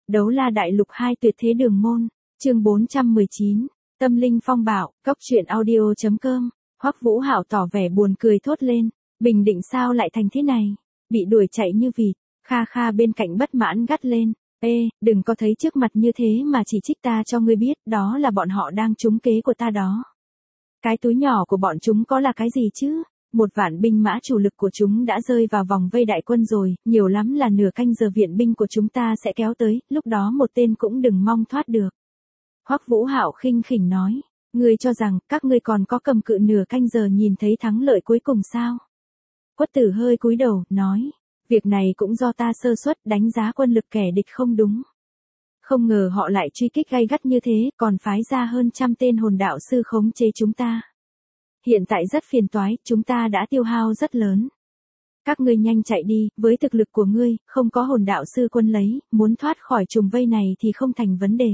Đấu la đại lục 2 tuyệt thế đường môn, chương 419, tâm linh phong bạo, cóc truyện audio.com. Hoắc Vũ Hạo tỏ vẻ buồn cười thốt lên, Bình Định sao lại thành thế này, bị đuổi chạy như vịt. Kha Kha bên cạnh bất mãn gắt lên, ê, đừng có thấy trước mặt như thế mà chỉ trích ta cho ngươi biết, đó là bọn họ đang trúng kế của ta đó. Cái túi nhỏ của bọn chúng có là cái gì chứ? 1.000 binh mã chủ lực của chúng đã rơi vào vòng vây đại quân rồi, nhiều lắm là nửa canh giờ viện binh của chúng ta sẽ kéo tới, lúc đó một tên cũng đừng mong thoát được. Hoắc Vũ Hạo khinh khỉnh nói, ngươi cho rằng các ngươi còn có cầm cự nửa canh giờ nhìn thấy thắng lợi cuối cùng sao? Quất Tử hơi cúi đầu, nói, việc này cũng do ta sơ suất đánh giá quân lực kẻ địch không đúng. Không ngờ họ lại truy kích gay gắt như thế, còn phái ra hơn 100 tên hồn đạo sư khống chế chúng ta. Hiện tại rất phiền toái, chúng ta đã tiêu hao rất lớn. Các ngươi nhanh chạy đi, với thực lực của ngươi, không có hồn đạo sư quân lấy, muốn thoát khỏi trùng vây này thì không thành vấn đề.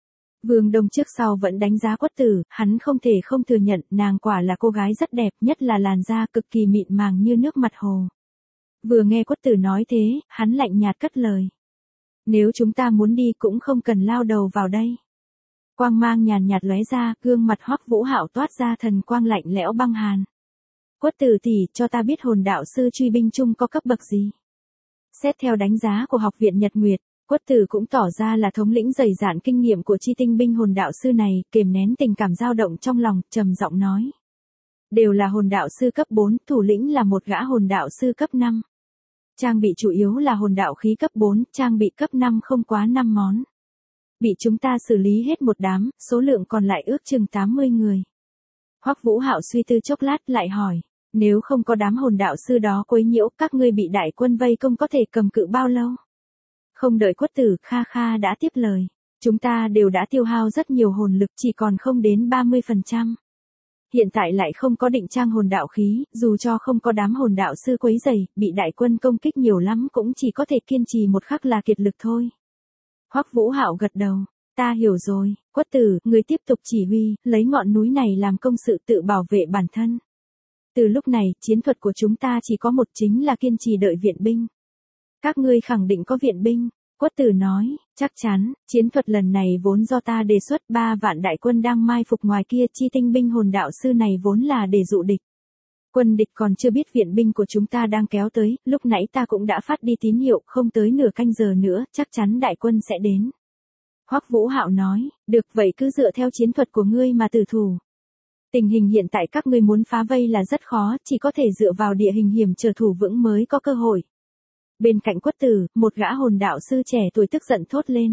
Vương Đông trước sau vẫn đánh giá Quất Tử, hắn không thể không thừa nhận, nàng quả là cô gái rất đẹp, nhất là làn da cực kỳ mịn màng như nước mặt hồ. Vừa nghe Quất Tử nói thế, hắn lạnh nhạt cất lời. Nếu chúng ta muốn đi cũng không cần lao đầu vào đây. Quang mang nhàn nhạt lóe ra, gương mặt Hoắc Vũ Hạo toát ra thần quang lạnh lẽo băng hàn. Quất Tử tỷ, cho ta biết hồn đạo sư truy binh chung có cấp bậc gì? Xét theo đánh giá của học viện Nhật Nguyệt, Quất Tử cũng tỏ ra là thống lĩnh dày dạn kinh nghiệm của chi tinh binh hồn đạo sư này, kiềm nén tình cảm dao động trong lòng, trầm giọng nói. Đều là hồn đạo sư cấp 4, thủ lĩnh là một gã hồn đạo sư cấp 5. Trang bị chủ yếu là hồn đạo khí cấp 4, trang bị cấp 5 không quá 5 món. Bị chúng ta xử lý hết một đám, số lượng còn lại ước chừng 80 người. Hoắc Vũ Hạo suy tư chốc lát lại hỏi, nếu không có đám hồn đạo sư đó quấy nhiễu, các ngươi bị đại quân vây công có thể cầm cự bao lâu? Không đợi Quất Tử, Kha Kha đã tiếp lời, chúng ta đều đã tiêu hao rất nhiều hồn lực, chỉ còn không đến 30%. Hiện tại lại không có định trang hồn đạo khí, dù cho không có đám hồn đạo sư quấy rầy, bị đại quân công kích nhiều lắm cũng chỉ có thể kiên trì một khắc là kiệt lực thôi. Hoắc Vũ Hạo gật đầu, ta hiểu rồi, Quất Tử, người tiếp tục chỉ huy, lấy ngọn núi này làm công sự tự bảo vệ bản thân. Từ lúc này, chiến thuật của chúng ta chỉ có một, chính là kiên trì đợi viện binh. Các ngươi khẳng định có viện binh, Quất Tử nói, chắc chắn, chiến thuật lần này vốn do ta đề xuất, 3 vạn đại quân đang mai phục ngoài kia, chi tinh binh hồn đạo sư này vốn là để dụ địch. Quân địch còn chưa biết viện binh của chúng ta đang kéo tới, lúc nãy ta cũng đã phát đi tín hiệu, không tới nửa canh giờ nữa, chắc chắn đại quân sẽ đến. Hoắc Vũ Hạo nói, được vậy cứ dựa theo chiến thuật của ngươi mà tử thủ. Tình hình hiện tại các ngươi muốn phá vây là rất khó, chỉ có thể dựa vào địa hình hiểm trở thủ vững mới có cơ hội. Bên cạnh Quất Tử, một gã hồn đạo sư trẻ tuổi tức giận thốt lên.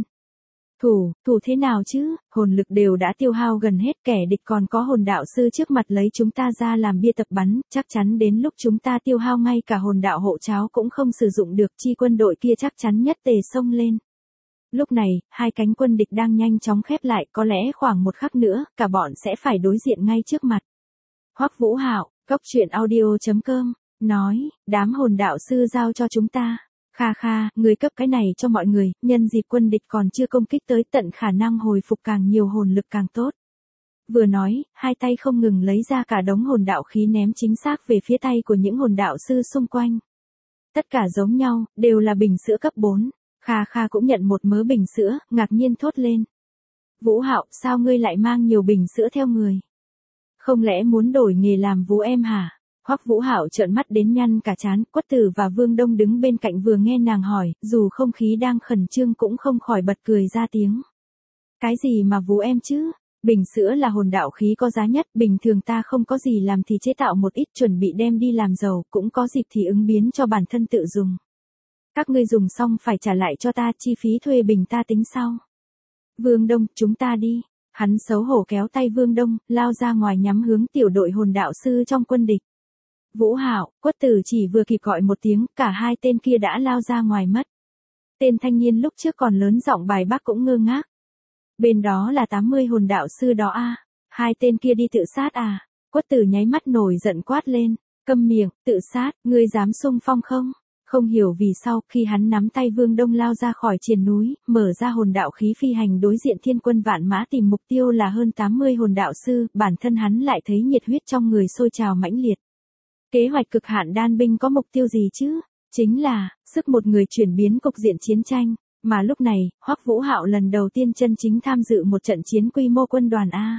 Thủ thế nào chứ, hồn lực đều đã tiêu hao gần hết, kẻ địch còn có hồn đạo sư trước mặt lấy chúng ta ra làm bia tập bắn, chắc chắn đến lúc chúng ta tiêu hao ngay cả hồn đạo hộ cháo cũng không sử dụng được, chi quân đội kia chắc chắn nhất tề xông lên. Lúc này, hai cánh quân địch đang nhanh chóng khép lại, có lẽ khoảng một khắc nữa, cả bọn sẽ phải đối diện ngay trước mặt. Hoắc Vũ Hạo, cóc truyện audio.com, nói, đám hồn đạo sư giao cho chúng ta. Kha Kha, người cấp cái này cho mọi người, nhân dịp quân địch còn chưa công kích tới, tận khả năng hồi phục càng nhiều hồn lực càng tốt. Vừa nói, hai tay không ngừng lấy ra cả đống hồn đạo khí ném chính xác về phía tay của những hồn đạo sư xung quanh. Tất cả giống nhau, đều là bình sữa cấp 4. Kha Kha cũng nhận một mớ bình sữa, ngạc nhiên thốt lên. Vũ Hạo, sao ngươi lại mang nhiều bình sữa theo người? Không lẽ muốn đổi nghề làm vú em hả? Hoắc Vũ Hạo trợn mắt đến nhăn cả trán, Quất Tử và Vương Đông đứng bên cạnh vừa nghe nàng hỏi, dù không khí đang khẩn trương cũng không khỏi bật cười ra tiếng. Cái gì mà vú em chứ? Bình sữa là hồn đạo khí có giá nhất, bình thường ta không có gì làm thì chế tạo một ít chuẩn bị đem đi làm giàu, cũng có dịp thì ứng biến cho bản thân tự dùng. Các ngươi dùng xong phải trả lại cho ta, chi phí thuê bình ta tính sau. Vương Đông, chúng ta đi. Hắn xấu hổ kéo tay Vương Đông, lao ra ngoài nhắm hướng tiểu đội hồn đạo sư trong quân địch. Vũ Hạo, Quất Tử chỉ vừa kịp gọi một tiếng, cả hai tên kia đã lao ra ngoài mất. Tên thanh niên lúc trước còn lớn giọng bài bác cũng ngơ ngác. Bên đó là 80 hồn đạo sư đó à? Hai tên kia đi tự sát à? Quất Tử nháy mắt nổi giận quát lên, câm miệng, tự sát, ngươi dám xung phong không? Không hiểu vì sao, khi hắn nắm tay Vương Đông lao ra khỏi triền núi, mở ra hồn đạo khí phi hành đối diện thiên quân vạn mã tìm mục tiêu là hơn 80 hồn đạo sư, bản thân hắn lại thấy nhiệt huyết trong người sôi trào mãnh liệt. Kế hoạch cực hạn đan binh có mục tiêu gì chứ? Chính là, sức một người chuyển biến cục diện chiến tranh. Mà lúc này, Hoắc Vũ Hạo lần đầu tiên chân chính tham dự một trận chiến quy mô quân đoàn A.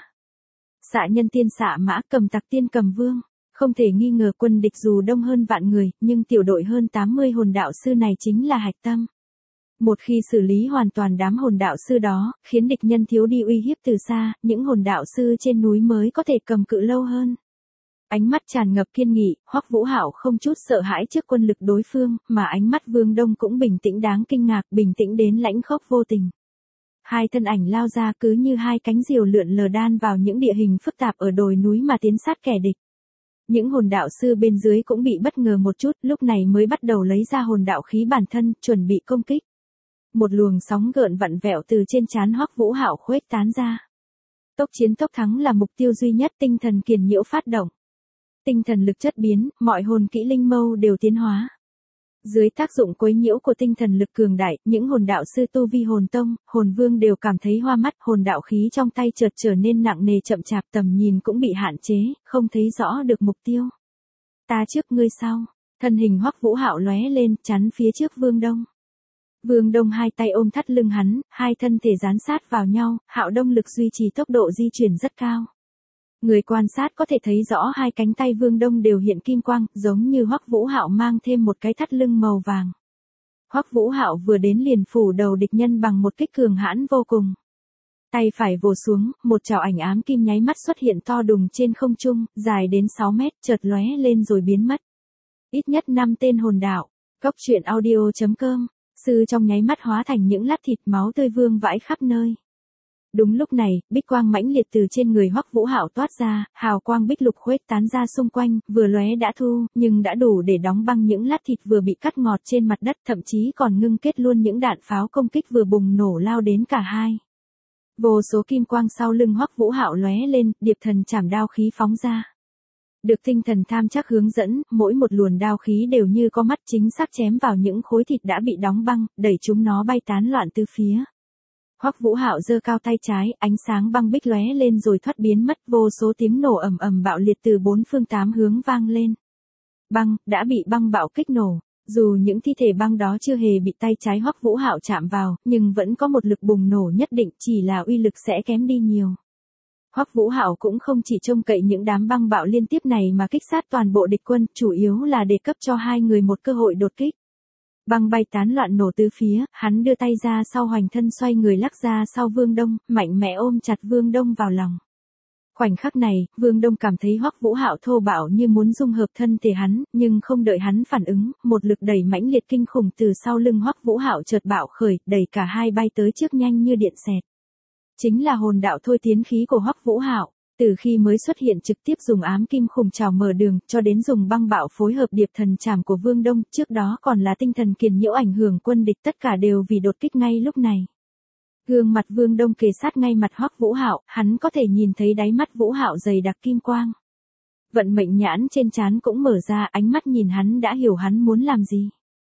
Xạ nhân tiên xạ mã, cầm tặc tiên cầm vương. Không thể nghi ngờ quân địch dù đông hơn vạn người, nhưng tiểu đội hơn 80 hồn đạo sư này chính là hạch tâm. Một khi xử lý hoàn toàn đám hồn đạo sư đó, khiến địch nhân thiếu đi uy hiếp từ xa, những hồn đạo sư trên núi mới có thể cầm cự lâu hơn. Ánh mắt tràn ngập kiên nghị, Hoắc Vũ Hạo không chút sợ hãi trước quân lực đối phương, mà ánh mắt Vương Đông cũng bình tĩnh đáng kinh ngạc, bình tĩnh đến lãnh khốc vô tình. Hai thân ảnh lao ra cứ như hai cánh diều lượn lờ đan vào những địa hình phức tạp ở đồi núi mà tiến sát kẻ địch. Những hồn đạo sư bên dưới cũng bị bất ngờ một chút, lúc này mới bắt đầu lấy ra hồn đạo khí bản thân, chuẩn bị công kích. Một luồng sóng gợn vặn vẹo từ trên trán Hoắc Vũ Hạo khuếch tán ra. Tốc chiến tốc thắng là mục tiêu duy nhất, tinh thần kiền nhiễu phát động. Tinh thần lực chất biến, mọi hồn kỹ linh mâu đều tiến hóa. Dưới tác dụng quấy nhiễu của tinh thần lực cường đại, những hồn đạo sư tu vi hồn tông, hồn vương đều cảm thấy hoa mắt, hồn đạo khí trong tay chợt trở nên nặng nề chậm chạp, tầm nhìn cũng bị hạn chế, không thấy rõ được mục tiêu. Ta trước ngươi sau, thân hình Hoắc Vũ Hạo lóe lên, chắn phía trước Vương Đông. Vương Đông hai tay ôm thắt lưng hắn, hai thân thể dán sát vào nhau, Hạo Đông lực duy trì tốc độ di chuyển rất cao. Người quan sát có thể thấy rõ hai cánh tay Vương Đông đều hiện kim quang, giống như Hoắc Vũ Hạo mang thêm một cái thắt lưng màu vàng. Hoắc Vũ Hạo vừa đến liền phủ đầu địch nhân bằng một kích cường hãn vô cùng. Tay phải vồ xuống, một chảo ảnh ám kim nháy mắt xuất hiện to đùng trên không trung, dài đến 6 mét, chợt lóe lên rồi biến mất. Ít nhất 5 tên hồn đạo. Cốc truyện audio.com. Sư trong nháy mắt hóa thành những lát thịt, máu tươi vương vãi khắp nơi. Đúng lúc này, bích quang mãnh liệt từ trên người Hoắc Vũ Hạo toát ra, hào quang bích lục khuếch tán ra xung quanh, vừa lóe đã thu, nhưng đã đủ để đóng băng những lát thịt vừa bị cắt ngọt trên mặt đất, thậm chí còn ngưng kết luôn những đạn pháo công kích vừa bùng nổ lao đến cả hai. Vô số kim quang sau lưng Hoắc Vũ Hạo lóe lên, điệp thần chảm đao khí phóng ra. Được tinh thần tham chắc hướng dẫn, mỗi một luồn đao khí đều như có mắt chính xác chém vào những khối thịt đã bị đóng băng, đẩy chúng nó bay tán loạn tứ phía. Hoắc Vũ Hạo giơ cao tay trái, ánh sáng băng bích lóe lên rồi thoát biến mất, vô số tiếng nổ ầm ầm bạo liệt từ bốn phương tám hướng vang lên. Băng đã bị băng bạo kích nổ, dù những thi thể băng đó chưa hề bị tay trái Hoắc Vũ Hạo chạm vào, nhưng vẫn có một lực bùng nổ nhất định, chỉ là uy lực sẽ kém đi nhiều. Hoắc Vũ Hạo cũng không chỉ trông cậy những đám băng bạo liên tiếp này mà kích sát toàn bộ địch quân, chủ yếu là để cấp cho hai người một cơ hội đột kích. Băng bay tán loạn nổ tứ phía, hắn đưa tay ra sau hoành thân xoay người lắc ra sau Vương Đông, mạnh mẽ ôm chặt Vương Đông vào lòng. Khoảnh khắc này, Vương Đông cảm thấy Hoắc Vũ Hạo thô bạo như muốn dung hợp thân thể hắn, nhưng không đợi hắn phản ứng, một lực đẩy mãnh liệt kinh khủng từ sau lưng Hoắc Vũ Hạo chợt bạo khởi, đẩy cả hai bay tới trước nhanh như điện xẹt. Chính là hồn đạo thôi tiến khí của Hoắc Vũ Hạo. Từ khi mới xuất hiện trực tiếp dùng ám kim khủng trảo mở đường, cho đến dùng băng bạo phối hợp điệp thần trảm của Vương Đông, trước đó còn là tinh thần kiền nhiễu ảnh hưởng quân địch, tất cả đều vì đột kích ngay lúc này. Gương mặt Vương Đông kề sát ngay mặt Hoắc Vũ Hạo, hắn có thể nhìn thấy đáy mắt Vũ Hạo dày đặc kim quang. Vận mệnh nhãn trên trán cũng mở ra, ánh mắt nhìn hắn đã hiểu hắn muốn làm gì.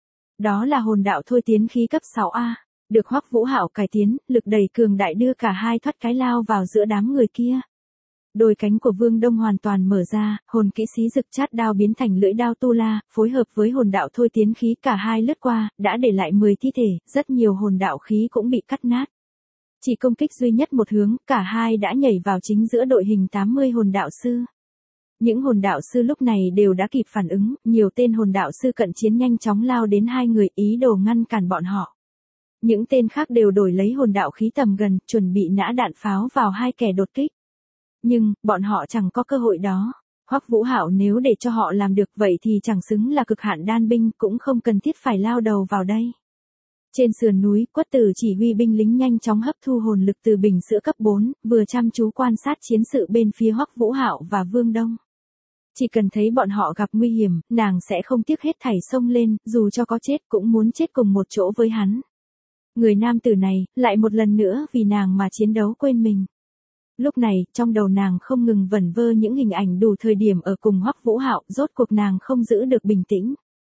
Đó là hồn đạo thôi tiến khí cấp 6A. Được Hoắc Vũ Hạo cải tiến, lực đẩy cường đại đưa cả hai thoát cái lao vào giữa đám người kia. Đôi cánh của Vương Đông hoàn toàn mở ra, hồn kỹ xí rực chát đao biến thành lưỡi đao tu la, phối hợp với hồn đạo thôi tiến khí cả hai lướt qua, đã để lại 10 thi thể, rất nhiều hồn đạo khí cũng bị cắt nát. Chỉ công kích duy nhất một hướng, cả hai đã nhảy vào chính giữa đội hình 80 hồn đạo sư. Những hồn đạo sư lúc này đều đã kịp phản ứng, nhiều tên hồn đạo sư cận chiến nhanh chóng lao đến hai người, ý đồ ngăn cản bọn họ. Những tên khác đều đổi lấy hồn đạo khí tầm gần, chuẩn bị nã đạn pháo vào hai kẻ đột kích. Nhưng, bọn họ chẳng có cơ hội đó. Hoắc Vũ Hạo nếu để cho họ làm được vậy thì chẳng xứng là cực hạn đan binh, cũng không cần thiết phải lao đầu vào đây. Trên sườn núi, Quất Tử chỉ huy binh lính nhanh chóng hấp thu hồn lực từ bình sữa cấp 4, vừa chăm chú quan sát chiến sự bên phía Hoắc Vũ Hạo và Vương Đông. Chỉ cần thấy bọn họ gặp nguy hiểm, nàng sẽ không tiếc hết thảy xông lên, dù cho có chết cũng muốn chết cùng một chỗ với hắn. Người nam tử này, lại một lần nữa vì nàng mà chiến đấu quên mình. Lúc này, trong đầu nàng không ngừng vẩn vơ những hình ảnh đủ thời điểm ở cùng Hoắc Vũ Hạo, rốt cuộc nàng không giữ được bình tĩnh.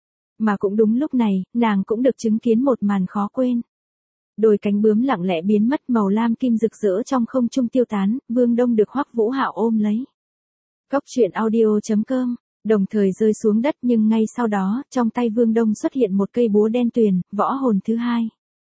Mà cũng đúng lúc này, nàng cũng được chứng kiến một màn khó quên. Đôi cánh bướm lặng lẽ biến mất, màu lam kim rực rỡ trong không trung tiêu tán, Vương Đông được Hoắc Vũ Hạo ôm lấy. Cốc truyện audio.com, đồng thời rơi xuống đất, nhưng ngay sau đó, trong tay Vương Đông xuất hiện một cây búa đen tuyền, võ hồn thứ hai.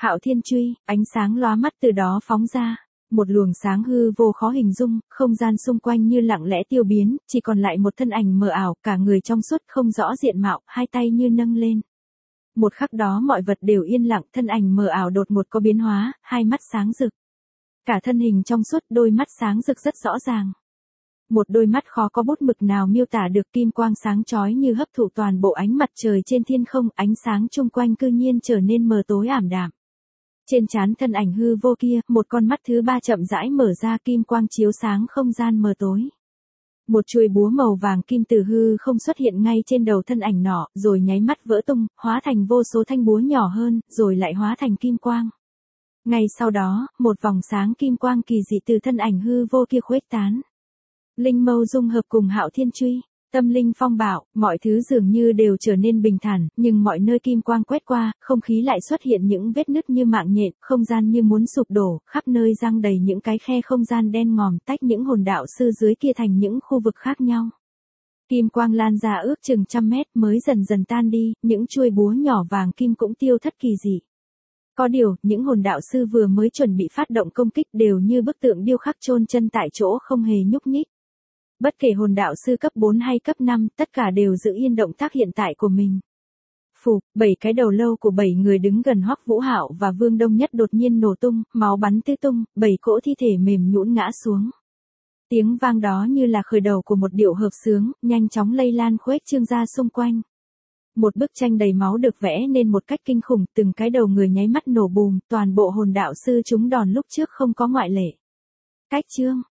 Hạo Thiên truy, ánh sáng lóa mắt từ đó phóng ra. Một luồng sáng hư vô khó hình dung, không gian xung quanh như lặng lẽ tiêu biến, chỉ còn lại một thân ảnh mờ ảo, cả người trong suốt không rõ diện mạo, hai tay như nâng lên. Một khắc đó mọi vật đều yên lặng, thân ảnh mờ ảo đột ngột có biến hóa, hai mắt sáng rực. Cả thân hình trong suốt, đôi mắt sáng rực rất rõ ràng. Một đôi mắt khó có bút mực nào miêu tả được, kim quang sáng chói như hấp thụ toàn bộ ánh mặt trời trên thiên không, ánh sáng chung quanh cư nhiên trở nên mờ tối ảm đạm. Trên trán thân ảnh hư vô kia, một con mắt thứ ba chậm rãi mở ra, kim quang chiếu sáng không gian mờ tối. Một chuôi búa màu vàng kim từ hư không xuất hiện ngay trên đầu thân ảnh nọ, rồi nháy mắt vỡ tung, hóa thành vô số thanh búa nhỏ hơn, rồi lại hóa thành kim quang. Ngay sau đó, một vòng sáng kim quang kỳ dị từ thân ảnh hư vô kia khuếch tán. Linh mâu dung hợp cùng Hạo Thiên truy, tâm linh phong bạo, mọi thứ dường như đều trở nên bình thản, nhưng mọi nơi kim quang quét qua, không khí lại xuất hiện những vết nứt như mạng nhện, không gian như muốn sụp đổ, khắp nơi giăng đầy những cái khe không gian đen ngòm, tách những hồn đạo sư dưới kia thành những khu vực khác nhau. Kim quang lan ra ước chừng 100 mét mới dần dần tan đi, những chuôi búa nhỏ vàng kim cũng tiêu thất kỳ dị. Có điều, những hồn đạo sư vừa mới chuẩn bị phát động công kích đều như bức tượng điêu khắc chôn chân tại chỗ không hề nhúc nhích. Bất kể hồn đạo sư cấp 4 hay cấp 5, tất cả đều giữ yên động tác hiện tại của mình. Phù, 7 cái đầu lâu của 7 người đứng gần Hoắc Vũ Hạo và Vương Đông Nhất đột nhiên nổ tung, máu bắn tứ tung, 7 cỗ thi thể mềm nhũn ngã xuống. Tiếng vang đó như là khởi đầu của một điệu hợp xướng, nhanh chóng lây lan khuếch trương ra xung quanh. Một bức tranh đầy máu được vẽ nên một cách kinh khủng, từng cái đầu người nháy mắt nổ bùm, toàn bộ hồn đạo sư chúng đòn lúc trước không có ngoại lệ. Cách chương